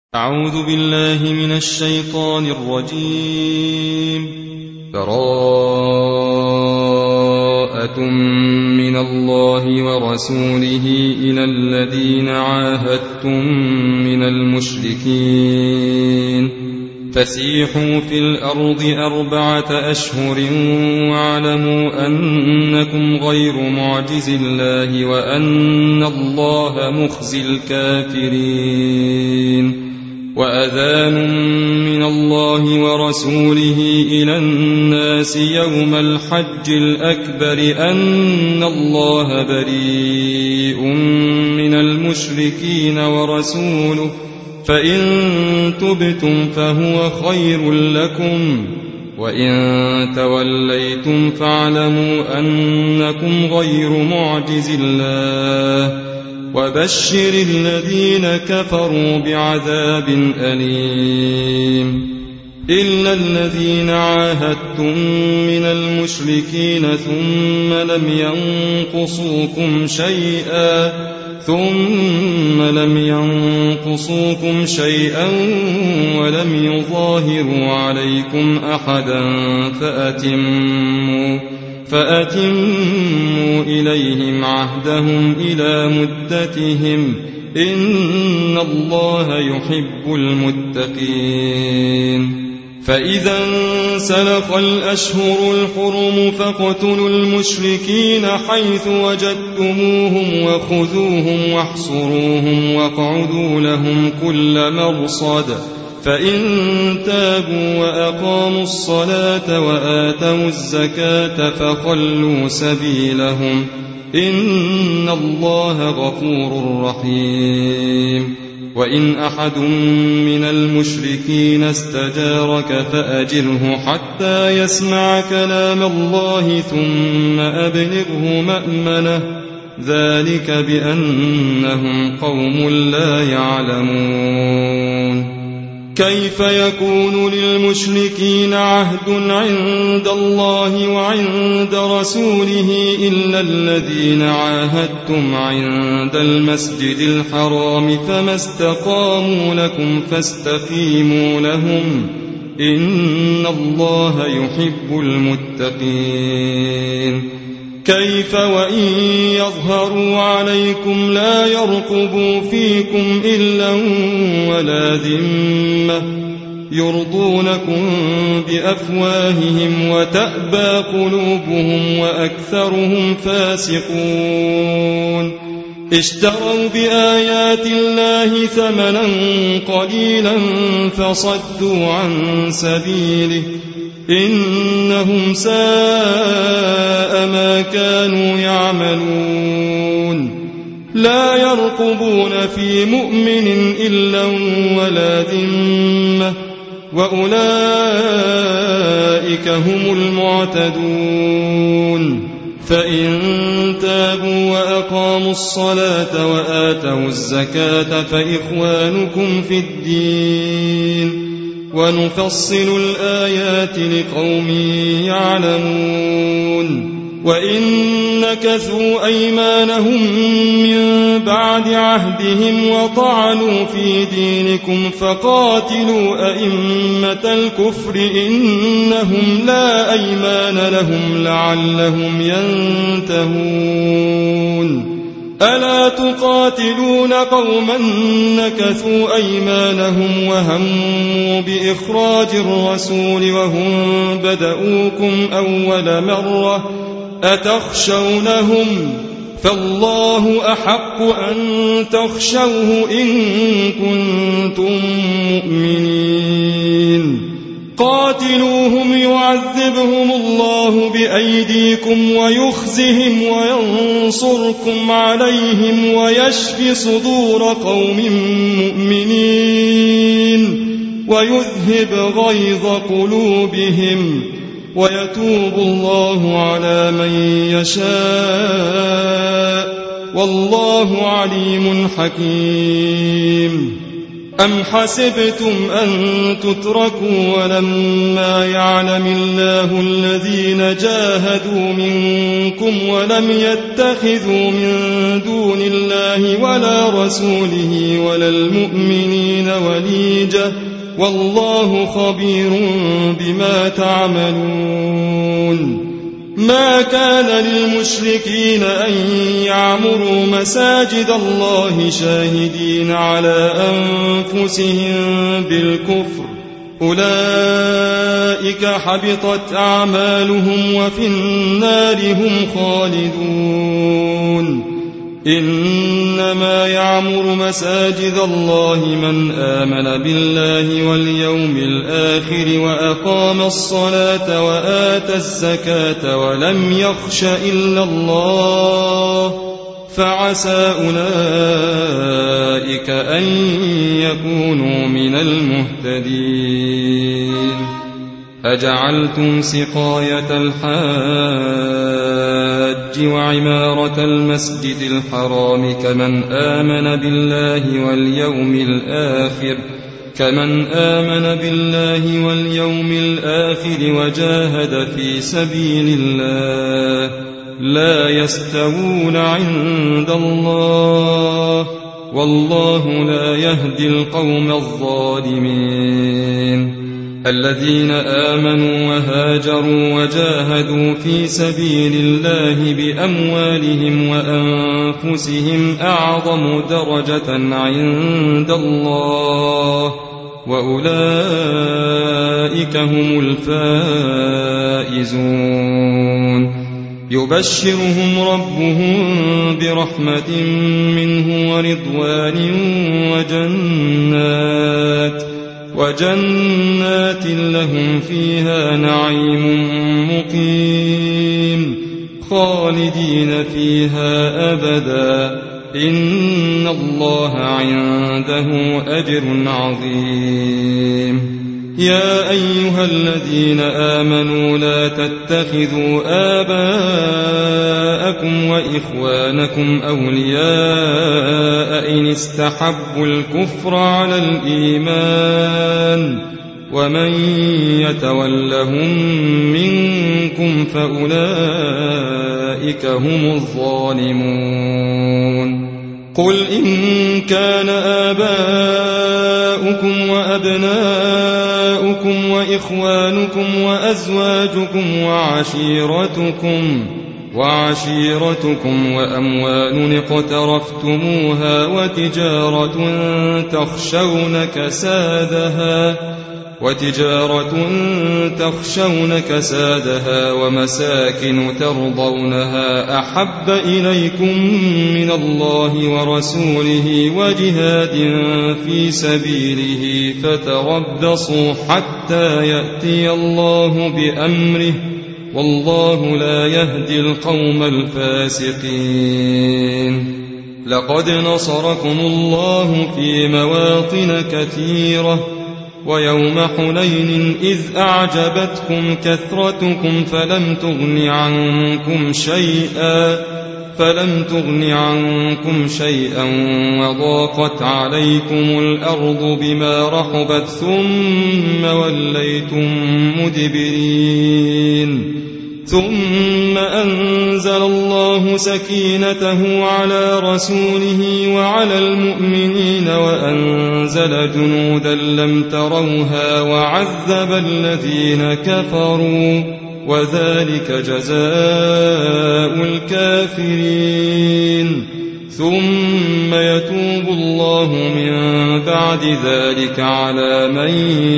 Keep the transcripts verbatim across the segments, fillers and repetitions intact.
أعوذ بالله من الشيطان الرجيم. براءة من الله ورسوله إلى الذين عاهدتم من المشركين فسيحوا في الأرض أربعة أشهر واعلموا أنكم غير معجز الله وأن الله مخزي الكافرين. وأذان من الله ورسوله إلى الناس يوم الحج الأكبر أن الله بريء من المشركين ورسوله فإن تبتم فهو خير لكم وإن توليتم فاعلموا أنكم غير معجز الله وبشر الذين كفروا بعذاب أليم. إلا الذين عاهدتم من المشركين ثم لم ينقصوكم شيئا ثم لم ينقصوكم شيئا ولم يظاهروا عليكم أحدا فأتموا فأتموا إليهم عهدهم إلى مدتهم إن الله يحب المتقين. فإذا انسلخ الأشهر الحرم فاقتلوا المشركين حيث وجدتموهم وخذوهم واحصروهم واقعدوا لهم كل مرصد فإن تابوا وأقاموا الصلاة وآتوا الزكاة فخلوا سبيلهم إن الله غفور رحيم. وإن أحد من المشركين استجارك فأجره حتى يسمع كلام الله ثم أبلغه مأمنه ذلك بأنهم قوم لا يعلمون. كيف يكون للمشركين عهد عند الله وعند رسوله إلا الذين عاهدتم عند المسجد الحرام فما استقاموا لكم فاستقيموا لهم إن الله يحب المتقين. كيف وإن يظهروا عليكم لا يرقبوا فيكم إلا ولا ذمة يرضونكم بأفواههم وتأبى قلوبهم وأكثرهم فاسقون. اشتروا بآيات الله ثمنا قليلا فصدوا عن سبيله إنهم ساء ما كانوا يعملون. لا يرقبون في مؤمن إلا ولا ذمة وأولئك هم المعتدون. فإن تابوا وأقاموا الصلاة وآتوا الزكاة فإخوانكم في الدين ونفصل الآيات لقوم يعلمون. وإن نكثوا أيمانهم من بعد عهدهم وطعنوا في دينكم فقاتلوا أئمة الكفر إنهم لا أيمان لهم لعلهم ينتهون. ألا تقاتلون قوما نكثوا أيمانهم وهموا بإخراج الرسول وهم بدؤوكم أول مرة أتخشونهم فالله أحق أن تخشوه إن كنتم مؤمنين. قاتلوهم يعذبهم الله بأيديكم ويخزهم وينصركم عليهم ويشفي صدور قوم مؤمنين ويذهب غيظ قلوبهم ويتوب الله على من يشاء والله عليم حكيم. أم حسبتم أن تتركوا ولما يعلم الله الذين جاهدوا منكم ولم يتخذوا من دون الله ولا رسوله ولا المؤمنين وليجة والله خبير بما تعملون. ما كان للمشركين أن يعمروا مساجد الله شاهدين على أنفسهم بالكفر أولئك حبطت أعمالهم وفي النار هم خالدون. إنما يعمر مساجد الله من آمن بالله واليوم الآخر وأقام الصلاة وآتى الزكاة ولم يخش إلا الله فعسى أولئك أن يكونوا من المهتدين. أجعلتم سقاية الحاج وعمارة المسجد الحرام كمن آمن بالله واليوم الآخر كمن آمن بالله واليوم الآخر وجاهد في سبيل الله لا يستوون عند الله والله لا يهدي القوم الظالمين. الذين آمنوا وهاجروا وجاهدوا في سبيل الله بأموالهم وأنفسهم أعظم درجة عند الله وأولئك هم الفائزون. يبشرهم ربهم برحمة منه ورضوان وجنات وجنات لهم فيها نعيم مقيم خالدين فيها أبدا إن الله عنده أجر عظيم. يا أيها الذين آمنوا لا تتخذوا آباءكم وإخوانكم أولياء إن استحبوا الكفر على الإيمان ومن يتولهم منكم فأولئك هم الظالمون. قل إن كان آباؤكم وأبناؤكم وإخوانكم وأزواجكم وعشيرتكم وعشيرتكم وأموال اقترفتموها وتجارة تخشون كسادها وتجارة تخشون كسادها ومساكن ترضونها أحب إليكم من الله ورسوله وجهاد في سبيله فتربصوا حتى يأتي الله بأمره والله لا يهدي القوم الفاسقين. لقد نصركم الله في مواطن كثيرة ويوم حنين إذ أعجبتكم كثرتكم فلم تغن عنكم شيئا فلم تغن عنكم شيئا وضاقت عليكم الأرض بما رحبت ثم وليتم مدبرين. ثم أنزل الله سكينته على رسوله وعلى المؤمنين وأنزل جنودا لم تروها وعذب الذين كفروا وذلك جزاء الكافرين. ثم يتوب الله من بعد ذلك على من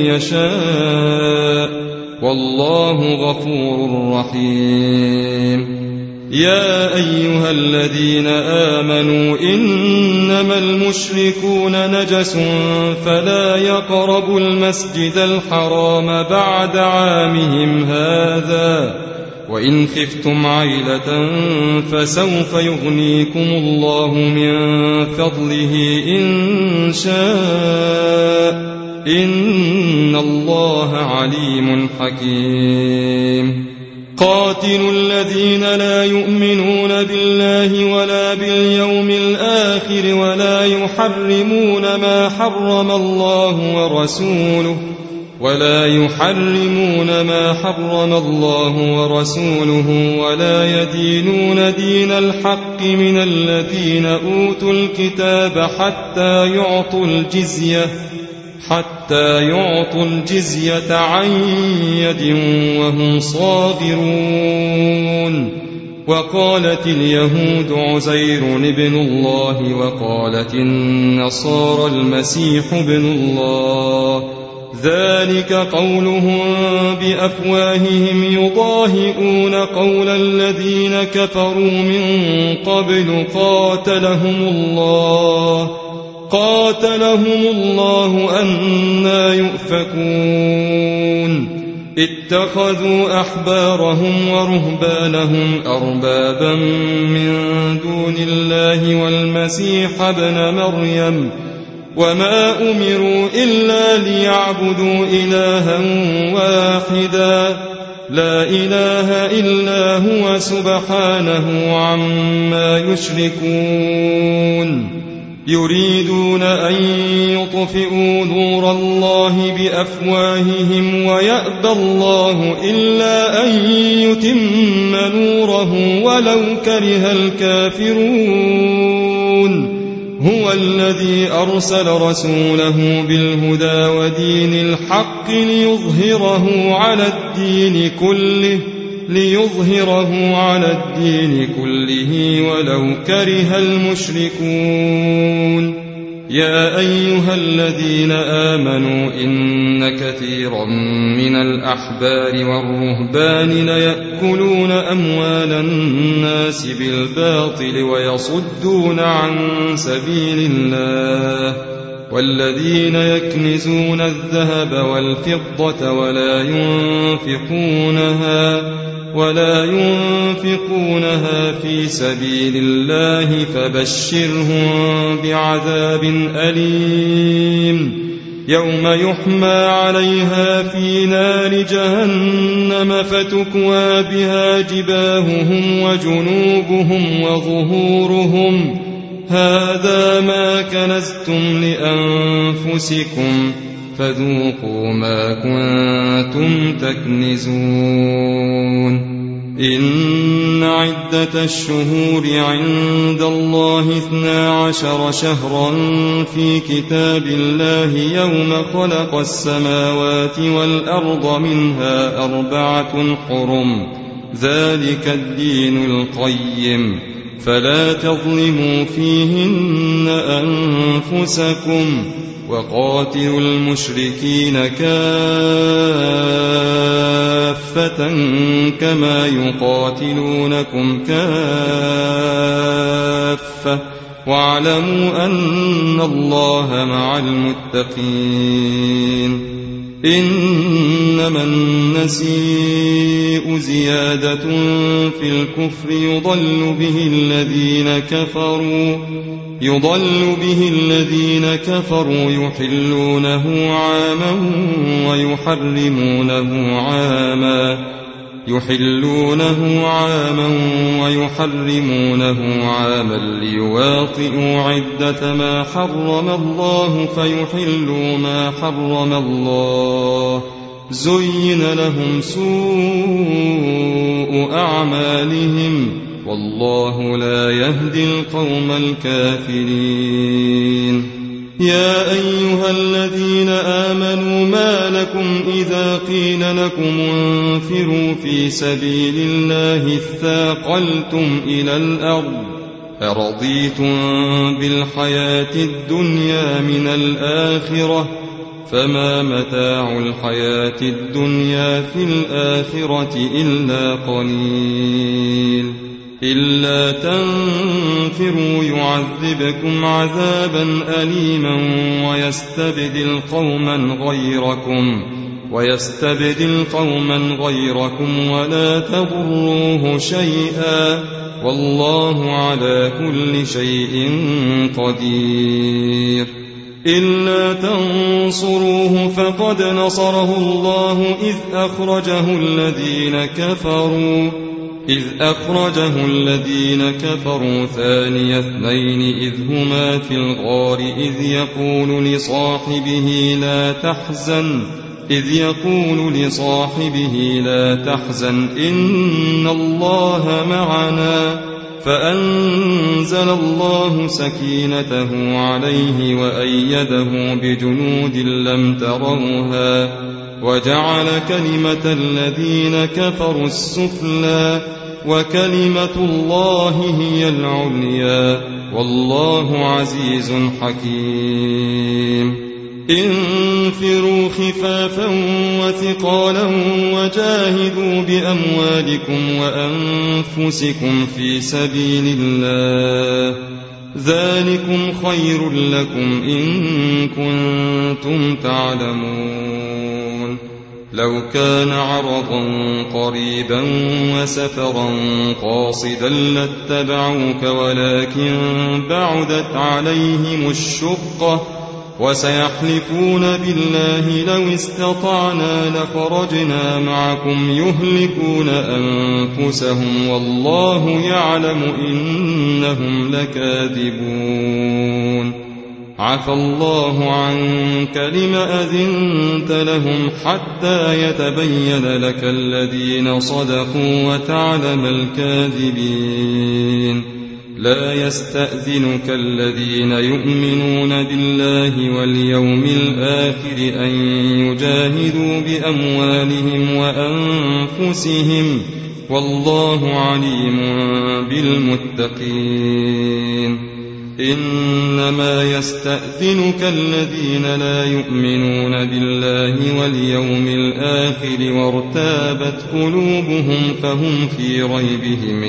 يشاء والله غفور رحيم. يا أيها الذين آمنوا إنما المشركون نجس فلا يقربوا المسجد الحرام بعد عامهم هذا وإن خفتم عيلة فسوف يغنيكم الله من فضله إن شاء إن الله عليم حكيم. قاتلوا الذين لا يؤمنون بالله ولا باليوم الآخر ولا يحرمون ما حرم الله ورسوله ولا يحرمون ما حرم الله ورسوله ولا يدينون دين الحق من الذين أوتوا الكتاب حتى يعطوا الجزية حتى يعطوا الجزية عن يد وهم صاغرون. وقالت اليهود عزير ابن الله وقالت النصارى المسيح ابن الله، ذلك قولهم بأفواههم يضاهئون قول الذين كفروا من قبل قاتلهم الله قاتلهم الله أنى يؤفكون. اتخذوا أحبارهم ورهبانهم أربابا من دون الله والمسيح ابن مريم وما أمروا إلا ليعبدوا إلها واحدا لا إله إلا هو سبحانه عما يشركون. يريدون أن يطفئوا نور الله بأفواههم ويأبى الله إلا أن يتم نوره ولو كره الكافرون. هو الذي أرسل رسوله بالهدى ودين الحق ليظهره على الدين كله ليظهره على الدين كله ولو كره المشركون. يا أيها الذين آمنوا إن كثيرا من الأحبار والرهبان ليأكلون أموال الناس بالباطل ويصدون عن سبيل الله، والذين يكنزون الذهب والفضة ولا ينفقونها ولا ينفقونها في سبيل الله فبشرهم بعذاب أليم يوم يحمى عليها في نار جهنم فتكوى بها جباههم وجنوبهم وظهورهم هذا ما كنزتم لأنفسكم فذوقوا ما كنتم تكنزون. إن عدة الشهور عند الله اثنا عشر شهرا في كتاب الله يوم خلق السماوات والأرض منها أربعة حرم ذلك الدين القيم فلا تظلموا فيهن أنفسكم وقاتلوا المشركين كافة كما يقاتلونكم كافة واعلموا أن الله مع المتقين. إنما النسيء زيادة في الكفر يضل به الذين كفروا يضل به الذين كفروا يحلونه عاما ويحرمونه عاما يحلونه عاما ويحرمونه عاما ليواطئوا عدة ما حرم الله فيحلوا ما حرم الله زين لهم سوء أعمالهم والله لا يهدي القوم الكافرين. يا أيها الذين آمنوا ما لكم إذا قيل لكم انفروا في سبيل الله اثاقلتم إلى الأرض أرضيتم بالحياة الدنيا من الآخرة فما متاع الحياة الدنيا في الآخرة إلا قليل. إلا تنفروا يعذبكم عذابا أليما ويستبدل قوما غيركم ويستبدل قوما غيركم ولا تضروه شيئا والله على كل شيء قدير. إلا تنصروه فقد نصره الله إذ أخرجه الذين كفروا إذ أخرجه الذين كفروا ثاني اثنين إذ هما في الغار إذ يقول لصاحبه لا تحزن إذ يقول لصاحبه لا تحزن إن الله معنا فأنزل الله سكينته عليه وأيده بجنود لم تروها وجعل كلمة الذين كفروا السفلى وكلمة الله هي العليا والله عزيز حكيم انفروا خفافا وثقالا وجاهدوا بأموالكم وأنفسكم في سبيل الله ذلكم خير لكم إن كنتم تعلمون لو كان عرضا قريبا وسفرا قاصدا لاتبعوك ولكن بعدت عليهم الشقة وسيحلفون بالله لو استطعنا لخرجنا معكم يهلكون أنفسهم والله يعلم إنهم لكاذبون عفى الله عنك لم أذنت لهم حتى يتبين لك الذين صدقوا وتعلم الكاذبين لا يستأذنك الذين يؤمنون بالله واليوم الآخر أن يجاهدوا بأموالهم وأنفسهم والله عليم بالمتقين إنما يستأذنك الذين لا يؤمنون بالله واليوم الآخر وارتابت قلوبهم فهم في ريبهم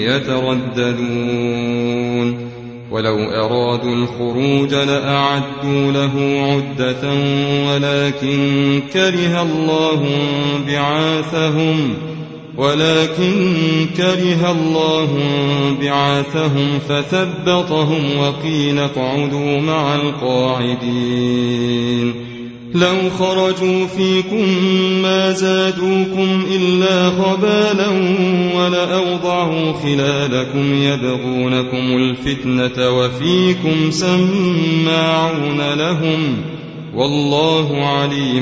يترددون ولو أرادوا الخروج لأعدوا له عدة ولكن كره الله بعاثهم ولكن كره الله بعاثهم فثبطهم وقيل اقعدوا مع القاعدين لو خرجوا فيكم ما زادوكم إلا خبالا ولأوضعوا خلالكم يبغونكم الفتنة وفيكم سماعون لهم والله عليم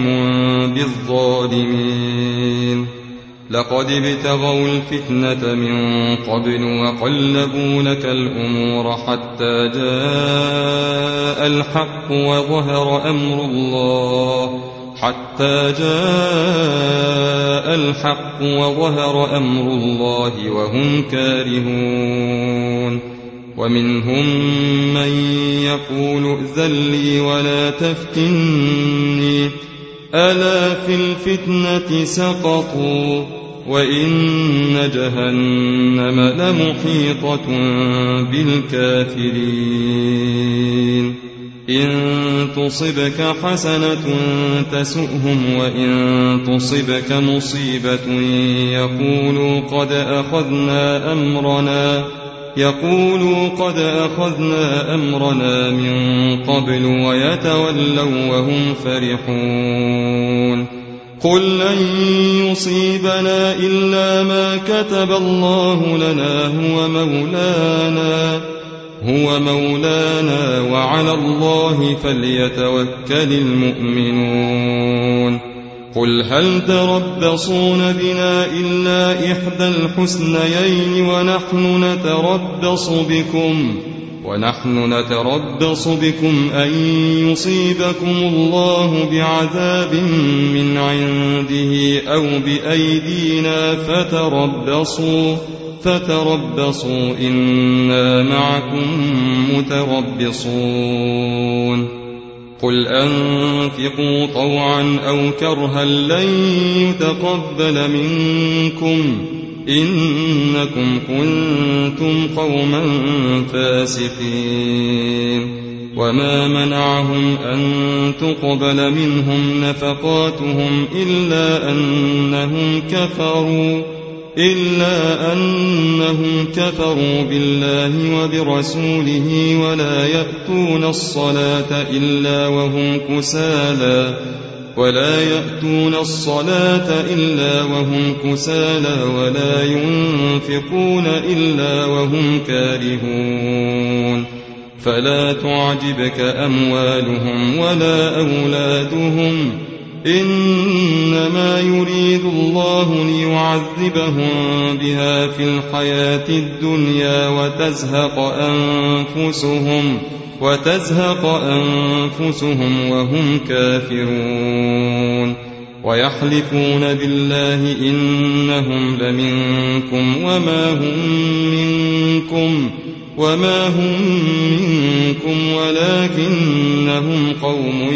بالظالمين لقد ابتغوا الفتنة من قبل وقلبوا لك الأمور حتى جاء الحق وظهر أمر الله حتى جاء الحق وظهر أمر الله وهم كارهون ومنهم من يقول ائذن لي ولا تفتني ألا في الفتنة سقطوا وإن جهنم لمحيطة بالكافرين إن تصبك حسنة تسؤهم وإن تصبك مصيبة يقولوا قد أخذنا أمرنا يقولوا قد أخذنا أمرنا من قبل ويتولوا وهم فرحون قل لن يصيبنا إلا ما كتب الله لنا هو مولانا هو مولانا وعلى الله فليتوكل المؤمنون قل هل تربصون بنا إلا إحدى الحسنيين ونحن نتربص بكم ونحن نتربص بكم أن يصيبكم الله بعذاب من عنده أو بأيدينا فتربصوا فتربصوا إنا معكم متربصون قل أنفقوا طوعا أو كرها لن يتقبل منكم إنكم كنتم قوما فاسقين وما منعهم أن تقبل منهم نفقاتهم إلا أنهم كفروا إلا أنهم كفروا بالله وبرسوله ولا يأتون الصلاة إلا وهم كسالى ولا يأتون الصلاة إلا وهم كسالى ولا ينفقون إلا وهم كارهون فلا تعجبك أموالهم ولا أولادهم إنما يريد الله ليعذبهم بها في الحياة الدنيا وتزهق أنفسهم وتزهق أنفسهم وهم كافرون ويحلفون بالله إنهم لمنكم وما هم منكم وما هم منكم ولكنهم قوم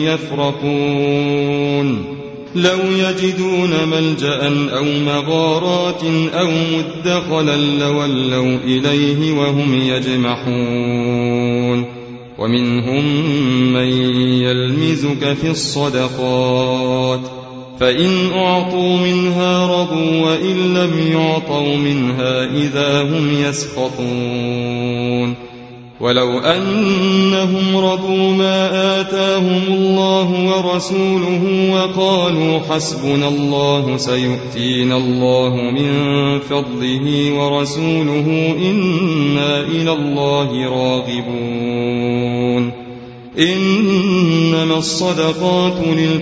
يفرقون لو يجدون ملجأ أو مغارات أو مدخلا لولوا إليه وهم يجمحون ومنهم من يلمزك في الصدقات فإن أعطوا منها رضوا وإن لم يعطوا منها إذا هم يسخطون ولو أنهم رضوا ما آتاهم الله ورسوله وقالوا حسبنا الله سيؤتينا الله من فضله ورسوله إنا إلى الله راغبون إنما الصدقات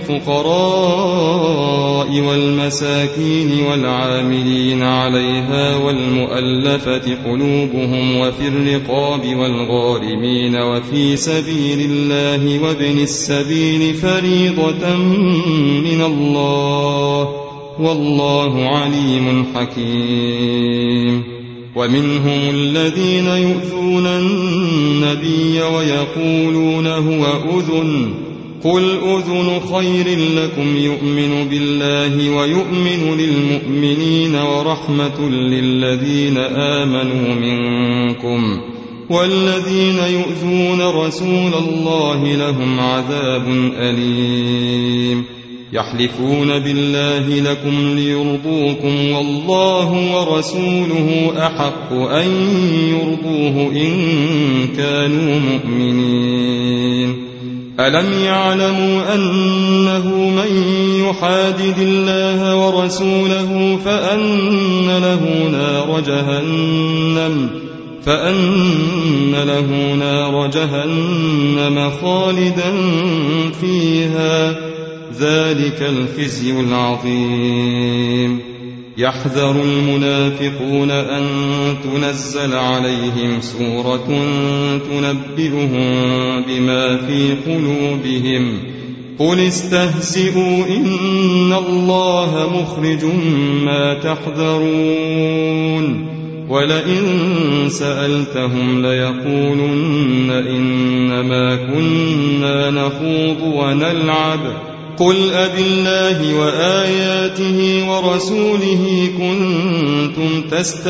للفقراء والمساكين والعاملين عليها والمؤلفة قلوبهم وفي الرقاب والغارمين وفي سبيل الله وابن السبيل فريضة من الله والله عليم حكيم ومنهم الذين يؤذون النبي ويقولون هو أذن قل أذن خير لكم يؤمن بالله ويؤمن للمؤمنين ورحمة للذين آمنوا منكم والذين يؤذون رسول الله لهم عذاب أليم يحلفون بالله لكم ليرضوكم والله ورسوله أحق أن يرضوه إن كانوا مؤمنين ألم يعلموا أنه من يحادد الله ورسوله فأن له نار جهنم فأن له نار جهنم خالدا فيها ذلك الخزي العظيم يحذر المنافقون أن تنزل عليهم سورة تنبئهم بما في قلوبهم قل استهزئوا إن الله مخرج ما تحذرون ولئن سألتهم ليقولن إنما كنا نخوض ونلعب قل أبالله وآياته ورسوله كنتم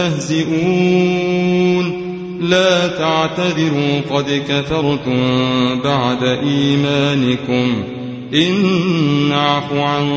تستهزئون لا تعتذروا قد كفرتم بعد إيمانكم إن نعف عن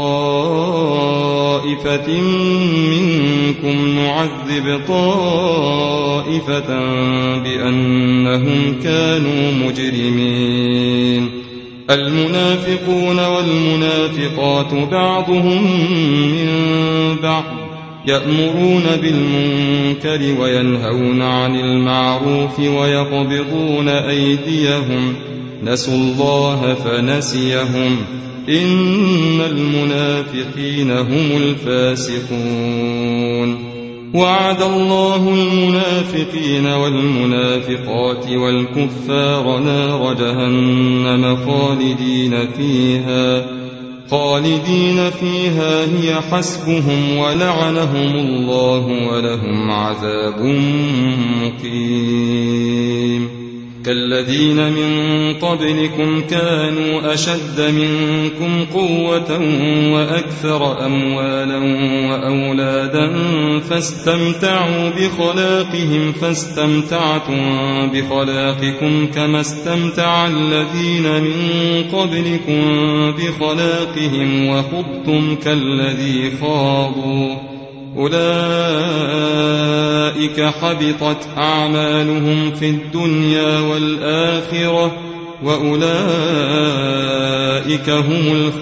طائفة منكم نعذب طائفة بأنهم كانوا مجرمين المنافقون والمنافقات بعضهم من بعض يأمرون بالمنكر وينهون عن المعروف ويقبضون أيديهم نسوا الله فنسيهم إن المنافقين هم الفاسقون وعد الله المنافقين والمنافقات والكفار نار جهنم خالدين فيها خالدين فيها هي حسبهم ولعنهم الله ولهم عذاب مقيم كالذين من قبلكم كانوا أشد منكم قوة وأكثر أموالا وأولادا فاستمتعوا بخلاقهم فاستمتعتم بخلاقكم كما استمتع الذين من قبلكم بخلاقهم وخضتم كالذي خاضوا أولئك حبطت أعمالهم في الدنيا والآخرة وأولئك هم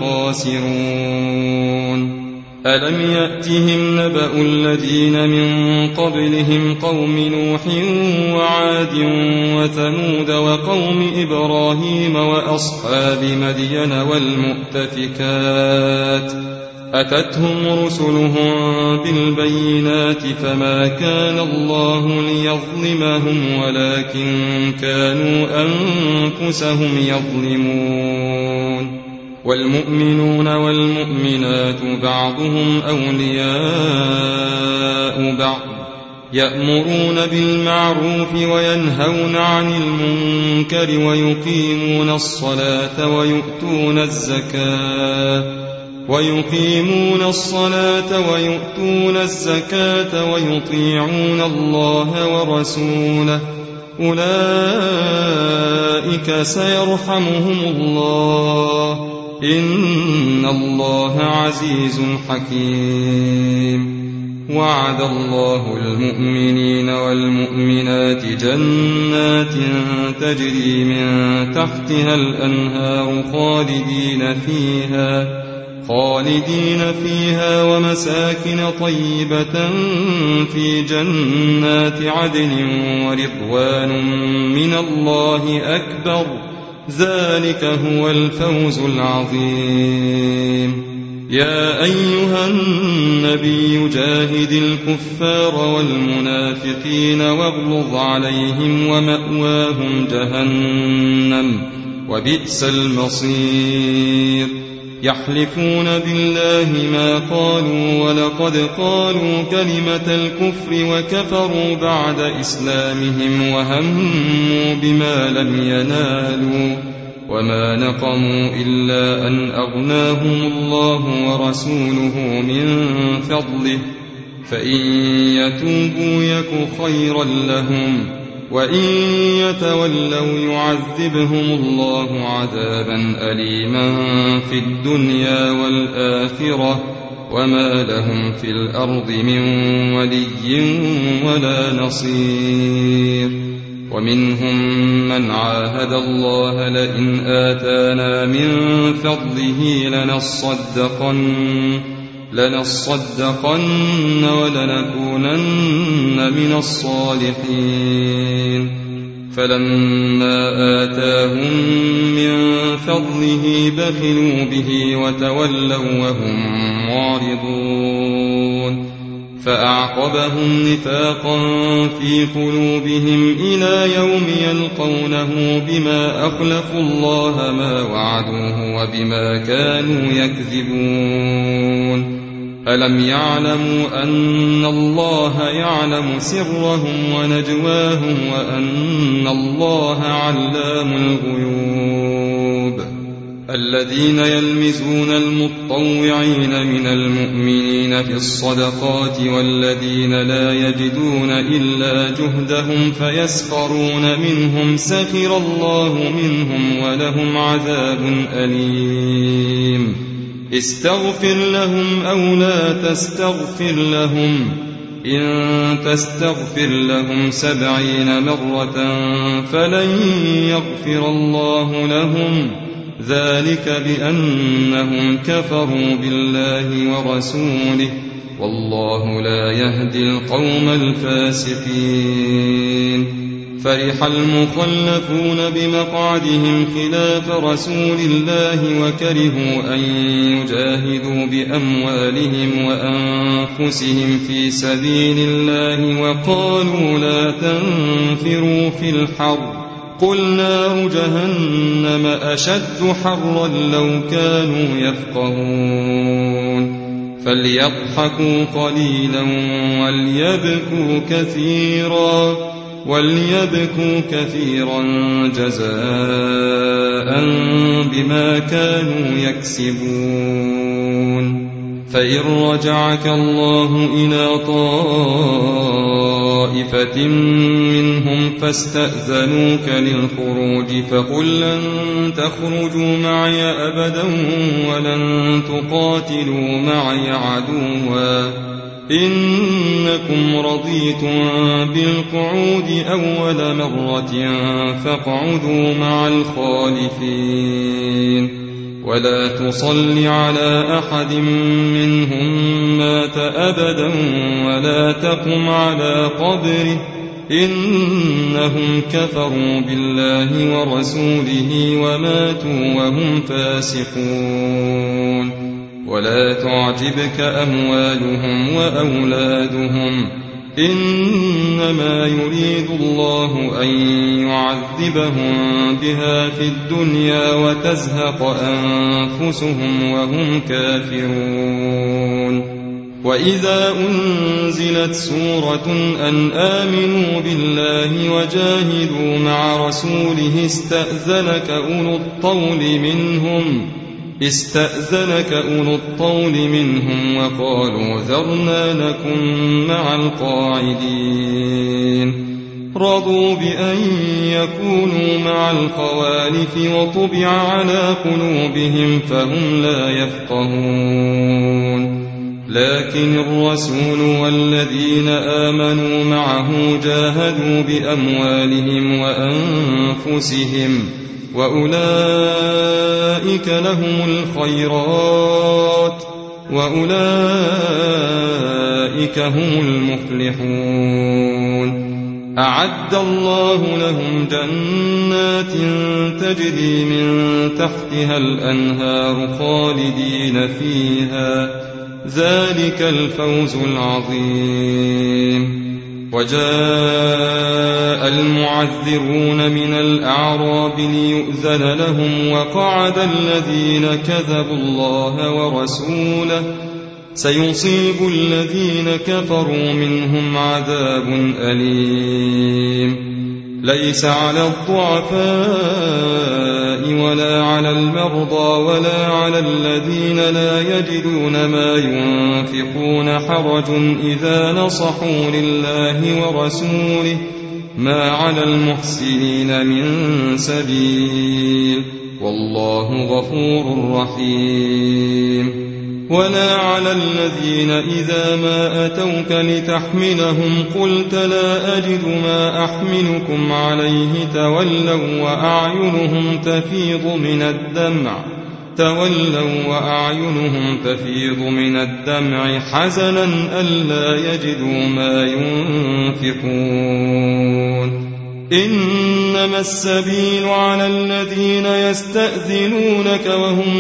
الخاسرون. ألم يأتهم نبأ الذين من قبلهم قوم نوح وعاد وثمود وقوم إبراهيم وأصحاب مدين والمؤتفكات أتتهم رسلهم بالبينات فما كان الله ليظلمهم ولكن كانوا أنفسهم يظلمون. والمؤمنون والمؤمنات بعضهم أولياء بعض يأمرون بالمعروف وينهون عن المنكر ويقيمون الصلاة ويؤتون الزكاة ويقيمون الصلاة ويؤتون الزكاة ويطيعون الله ورسوله أولئك سيرحمهم الله إن الله عزيز حكيم. وعد الله المؤمنين والمؤمنات جنات تجري من تحتها الأنهار خالدين فيها خالدين فيها ومساكن طيبة في جنات عدن ورضوان من الله أكبر ذلك هو الفوز العظيم. يا أيها النبي جاهد الكفار والمنافقين واغلظ عليهم ومأواهم جهنم وبئس المصير. يحلفون بالله ما قالوا ولقد قالوا كلمة الكفر وكفروا بعد إسلامهم وهموا بما لم ينالوا وما نقموا إلا أن أغناهم الله ورسوله من فضله فإن يتوبوا يك خيرا لهم وإن يتولوا يعذبهم الله عذابا أليما في الدنيا والآخرة وما لهم في الأرض من ولي ولا نصير. ومنهم من عاهد الله لئن آتانا من فضله لنصدقن لنصدقن ولنكونن من الصالحين فلما آتاهم من فضله بخلوا به وتولوا وهم معرضون فأعقبهم نفاقا في قلوبهم إلى يوم يلقونه بما أخلفوا الله ما وعدوه وبما كانوا يكذبون. ألم يعلموا أن الله يعلم سرهم ونجواهم وأن الله علام الغيوب. الذين يلمزون المطوعين من المؤمنين في الصدقات والذين لا يجدون إلا جهدهم فيسخرون منهم سخر الله منهم ولهم عذاب أليم. استغفر لهم أو لا تستغفر لهم إن تستغفر لهم سبعين مرة فلن يغفر الله لهم ذلك بأنهم كفروا بالله ورسوله والله لا يهدي القوم الفاسقين. فرح المخلفون بمقعدهم خلاف رسول الله وكرهوا أن يجاهدوا بأموالهم وأنفسهم في سبيل الله وقالوا لا تنفروا في الحر قل نار جهنم أشد حرا لو كانوا يفقهون. فليضحكوا قليلا وليبكوا كثيرا وليبكوا كثيرا جزاء بما كانوا يكسبون. فإن رجعك الله إلى طائفة منهم فاستأذنوك للخروج فقل لن تخرجوا معي أبدا ولن تقاتلوا معي عدوا إنكم رضيتم بالقعود أول مرة فاقعدوا مع الخالفين ولا تصل على أحد منهم مات أبدا ولا تقم على قبره إنهم كفروا بالله ورسوله وماتوا وهم فاسقون ولا تعجبك أموالهم وأولادهم إنما يريد الله أن يعذبهم بها في الدنيا وتزهق أنفسهم وهم كافرون وإذا أنزلت سورة أن آمنوا بالله وجاهدوا مع رسوله استأذنك أولو الطول منهم استأذنك أولو الطول منهم وقالوا ذرنا نكن مع القاعدين رضوا بأن يكونوا مع الخوالف وطبع على قلوبهم فهم لا يفقهون لكن الرسول والذين آمنوا معه جاهدوا بأموالهم وأنفسهم وأولئك لهم الخيرات وأولئك هم المفلحون أعد الله لهم جنات تجري من تحتها الأنهار خالدين فيها ذلك الفوز العظيم وجاء المعذرون من الأعراب ليؤذن لهم وقعد الذين كذبوا الله ورسوله سيصيب الذين كفروا منهم عذاب أليم ليس على الضعفاء ولا على المرضى ولا على الذين لا يجدون ما ينفقون حرج إذا نصحوا لله ورسوله ما على المحسنين من سبيل والله غفور رحيم ولا على الذين إذا ما أتوك لتحملهم قلت لا أجد ما أحملكم عليه تولوا وأعينهم تفيض من الدمع تولوا وأعينهم تفيض من الدمع حزنا ألا يجدوا ما ينفقون إنما السبيل على الذين يستأذنونك وهم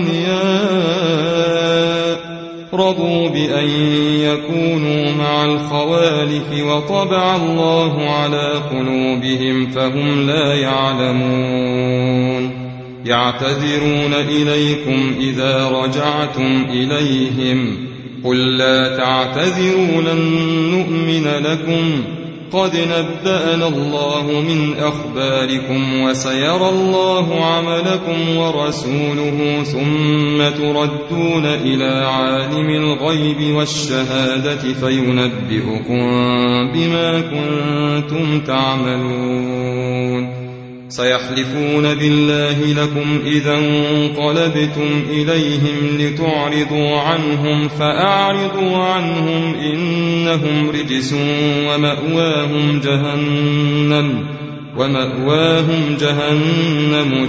أغنياء رضوا بأن يكونوا مع الخوالف وطبع الله على قلوبهم فهم لا يعلمون يعتذرون إليكم إذا رجعتم إليهم قل لا تعتذروا لن نؤمن لكم قد نبأنا الله من أخباركم وسيرى الله عملكم ورسوله ثم تردون إلى عالم الغيب والشهادة فينبئكم بما كنتم تعملون سيحلفون بالله لكم إذا انقلبتم إليهم لتعرضوا عنهم فأعرضوا عنهم إنهم رجس ومأواهم جهنم ومأواهم جهنم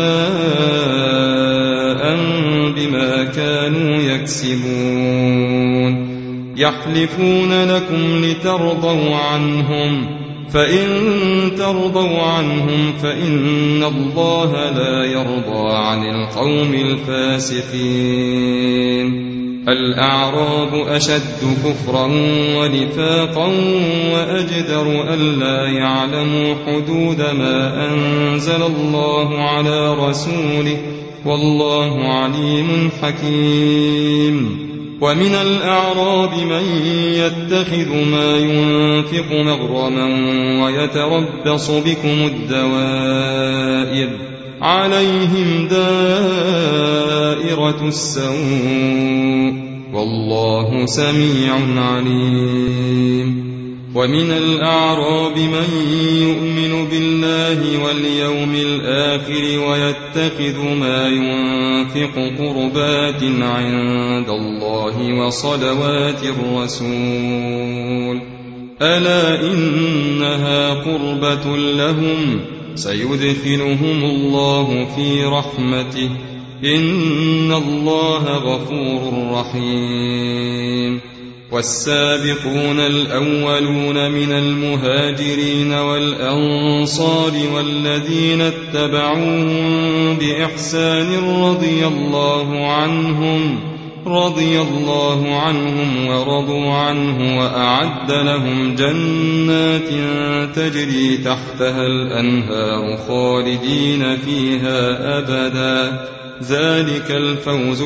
جزاء بما كانوا يكسبون يحلفون لكم لترضوا عنهم فإن ترضوا عنهم فإن الله لا يرضى عن القوم الفاسقين الأعراب أشد كفرا ونفاقا وأجدر ألا يعلموا حدود ما أنزل الله على رسوله والله عليم حكيم ومن الأعراب من يتخذ ما ينفق مغرما ويتربص بكم الدوائر عليهم دائرة السوء والله سميع عليم ومن الأعراب من يؤمن بالله واليوم الآخر ويتخذ ما ينفق قربات عند الله وصلوات الرسول ألا إنها قربة لهم سيدخلهم الله في رحمته إن الله غفور رحيم. والسابقون الأولون من المهاجرين والأنصار والذين اتبعوهم بإحسان رضي الله عنهم رضي الله عنهم ورضوا عنه وأعد لهم جنات تجري تحتها الأنهار خالدين فيها أبدا ذلك الفوز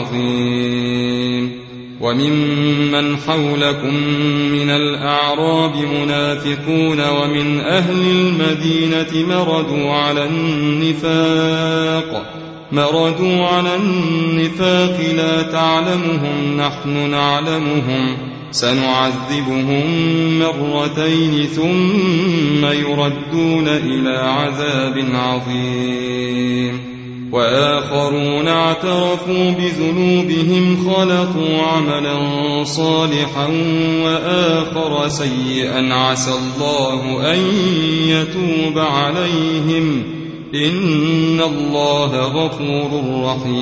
العظيم. وممن حولكم من الأعراب منافقون ومن أهل المدينة مردوا على النفاق مردوا على النفاق لا تعلمهم نحن نعلمهم سنعذبهم مرتين ثم يردون إلى عذاب عظيم. وآخرون اعترفوا بذنوبهم خلطوا عملا صالحا وآخر سيئا عسى الله أن يتوب عليهم إن الله غفور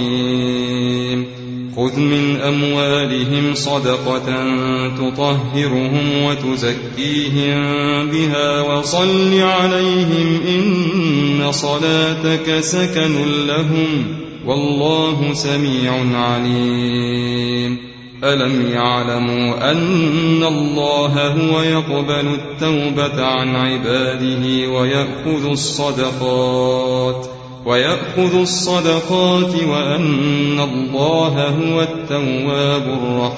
رحيم. خذ من أموالهم صدقة تطهرهم وتزكيهم بها وصل عليهم إن صلاتك سكن لهم والله سميع عليم. ألم يعلموا أن الله هو يقبل التوبة عن عباده ويأخذ الصدقات ويأخذ الصدقات وأن الله هو التواب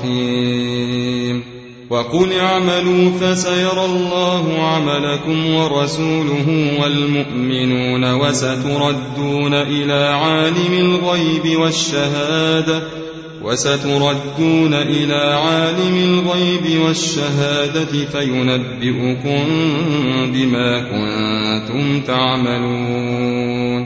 الرحيم. وقل اعملوا فسيرى الله عملكم ورسوله والمؤمنون وستردون إلى عالم الغيب والشهادة وستردون إلى عالم الغيب والشهادة فينبئكم بما كنتم تعملون.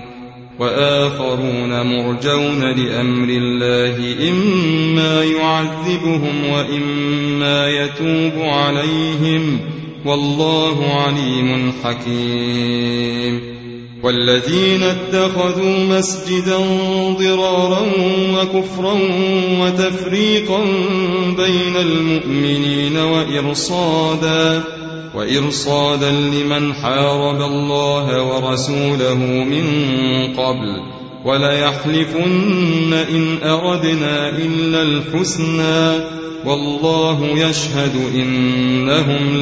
وآخرون مرجون لأمر الله إما يعذبهم وإما يتوب عليهم والله عليم حكيم. والذين اتخذوا مسجدا ضرارا وكفرا وتفريقا بين المؤمنين وإرصادا وإرصادا لمن حارب الله ورسوله من قبل وليحلفن إن أردنا إلا الحسنى والله يشهد إنهم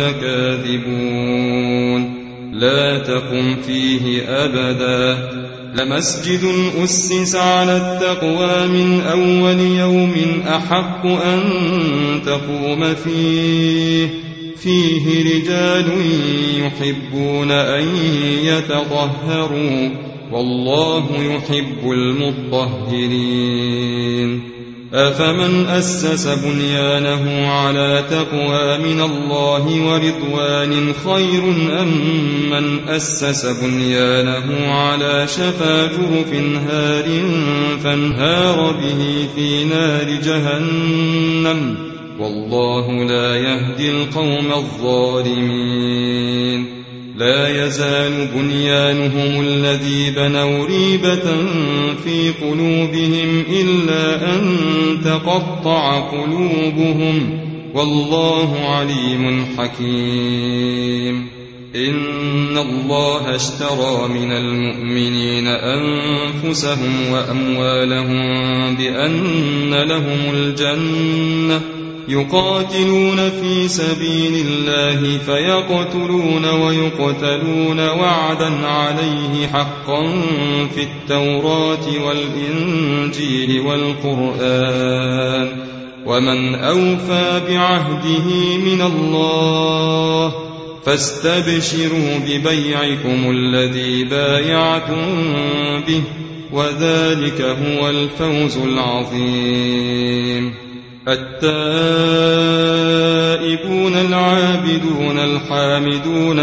لكاذبون. لا تقم فيه أبدا لمسجد أسس على التقوى من أول يوم أحق أن تقوم فيه فيه رجال يحبون أن يتطهروا والله يحب المطهرين. أفمن أسس بنيانه على تقوى من الله ورضوان خير أم من أسس بنيانه على شفا جرف هار فانهار به في نار جهنم والله لا يهدي القوم الظالمين. لا يزال بنيانهم الذي بنوا ريبة في قلوبهم إلا أن تقطع قلوبهم والله عليم حكيم. إن الله اشترى من المؤمنين أنفسهم وأموالهم بأن لهم الجنة يقاتلون في سبيل الله فيقتلون ويقتلون وعدا عليه حقا في التوراة والإنجيل والقرآن ومن أوفى بعهده من الله فاستبشروا ببيعكم الذي بايعتم به وذلك هو الفوز العظيم. التائب التائبون العابدون الحامدون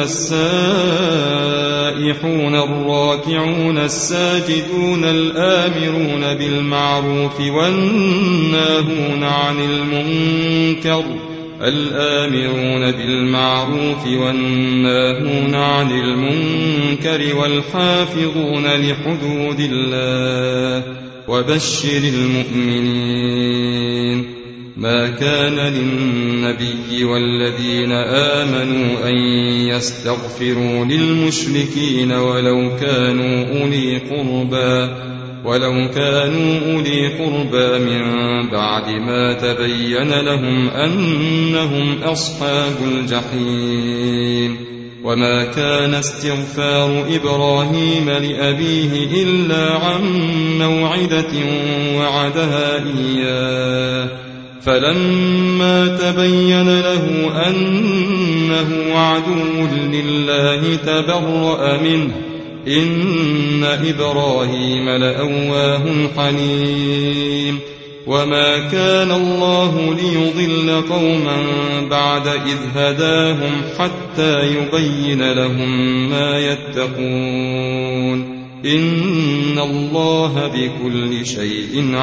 السائحون الراكعون الساجدون الآمرون بالمعروف والناهون عن المنكر الآمرون بالمعروف والناهون عن المنكر والحافظون لحدود الله وبشر المؤمنين. ما كان للنبي والذين آمنوا أن يستغفروا للمشركين ولو كانوا أولي قربى ولو كانوا أولي قربى من بعد ما تبين لهم أنهم أصحاب الجحيم. وما كان استغفار إبراهيم لأبيه إلا عن موعدة وعدها إياه فلما تبين له أنه عدو لله تبرأ منه إن إبراهيم لأواه حليم. وما كان الله ليضل قوما بعد إذ هداهم حتى يبين لهم ما يتقون إن الله بكل شيء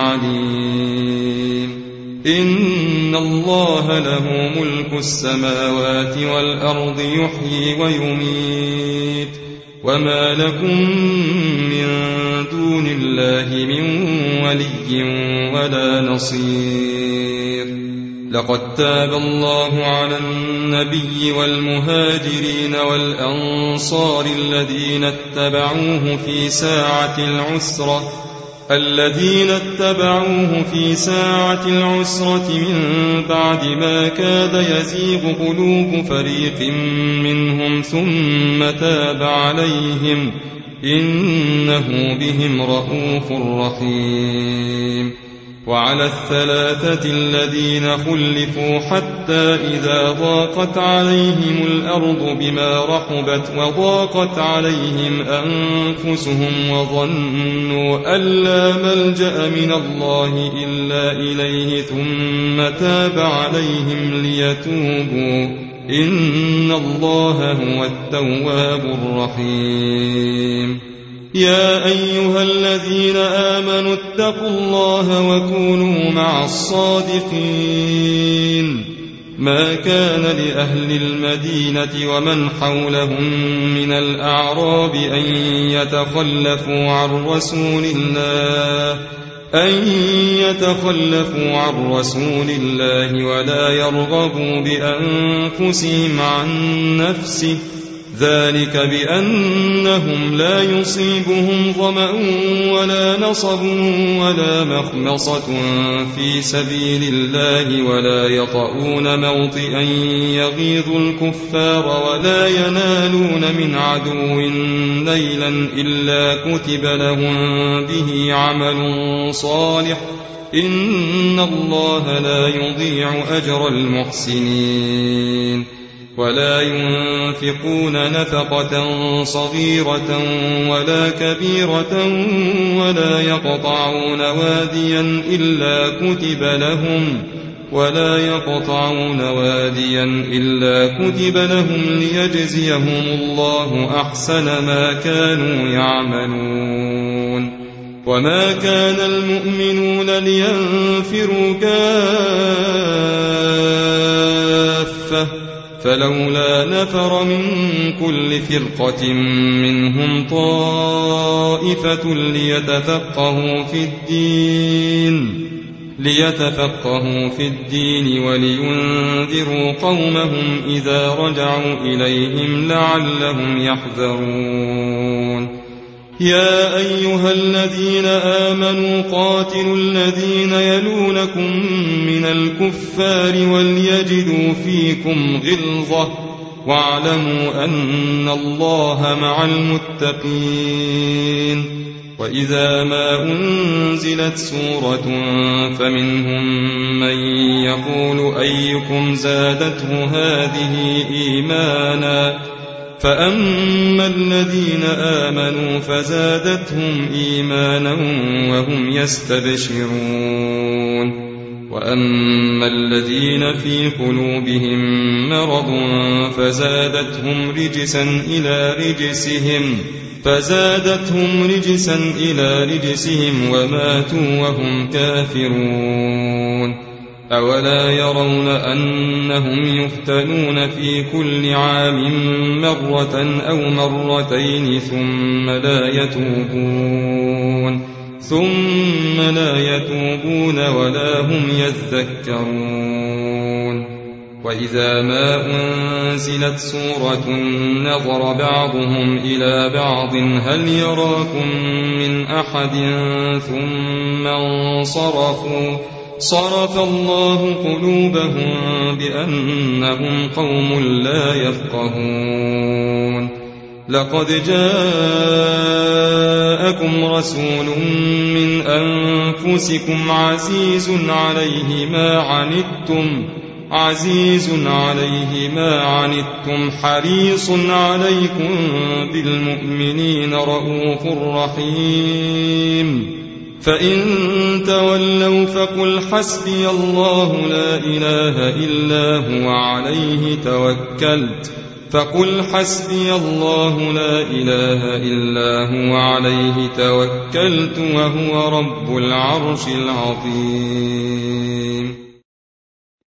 عليم. إن الله له ملك السماوات والأرض يحيي ويميت وما لكم من دون الله من ولي ولا نصير. لقد تاب الله على النبي والمهاجرين والأنصار الذين اتبعوه في ساعة العسرة الذين اتبعوه في ساعة العسرة من بعد ما كاد يزيغ قلوب فريق منهم ثم تاب عليهم إنه بهم رءوف رحيم. وعلى الثلاثة الذين خلفوا حتى إذا ضاقت عليهم الأرض بما رحبت وضاقت عليهم أنفسهم وظنوا أن لا ملجأ من الله إلا إليه ثم تاب عليهم ليتوبوا إن الله هو التواب الرحيم. يا أيها الذين آمنوا اتقوا الله وكونوا مع الصادقين. ما كان لأهل المدينة ومن حولهم من الأعراب أن يتخلفوا عن رسول الله أن يتخلفوا عن رسول الله ولا يرغبوا بأنفسهم عن نفسه ذلك بأنهم لا يصيبهم ظمأ ولا نصب ولا مخمصة في سبيل الله ولا يطؤون موطئا يغيظ الكفار ولا ينالون من عدو نيلا إلا كتب لهم به عمل صالح إن الله لا يضيع أجر المحسنين. ولا ينفقون نفقة صغيرة ولا كبيرة ولا يقطعون واديا إلا كتب لهم ولا يقطعون واديا إلا كتب لهم ليجزيهم الله أحسن ما كانوا يعملون. وما كان المؤمنون لينفروا كافة فلولا نفر من كل فرقة منهم طائفة ليتفقهوا في الدين ليتفقهوا في الدين ولينذروا قومهم إذا رجعوا إليهم لعلهم يحذرون. يا أيها الذين آمنوا قاتلوا الذين يلونكم من الكفار وليجدوا فيكم غلظة واعلموا أن الله مع المتقين. وإذا ما أنزلت سورة فمنهم من يقول أيكم زادته هذه إيمانا فأما الذين آمنوا فزادتهم إيمانا وهم يستبشرون. فأما الذين في قلوبهم مرض فزادتهم رجسا إلى رجسهم فزادتهم رجسا إلى رجسهم وماتوا وهم كافرون أولا يرون أنهم يفتنون في كل عام مرة أو مرتين ثم لا يتوبون ثم لا يتوبون ولا هم يذكرون وإذا ما أنزلت سورة نظر بعضهم إلى بعض هل يراكم من أحد ثم انصرفوا صرف الله قلوبهم بأنهم قوم لا يفقهون لقد جاءكم رسول من أنفسكم عزيز عليه ما عنتم عزيز عليه ما عنتم حريص عليكم بالمؤمنين رءوف رحيم فإن تولوا فقل حسبي الله لا إله إلا هو عليه توكلت فقل حسبي الله لا إله إلا هو عليه توكلت وهو رب العرش العظيم.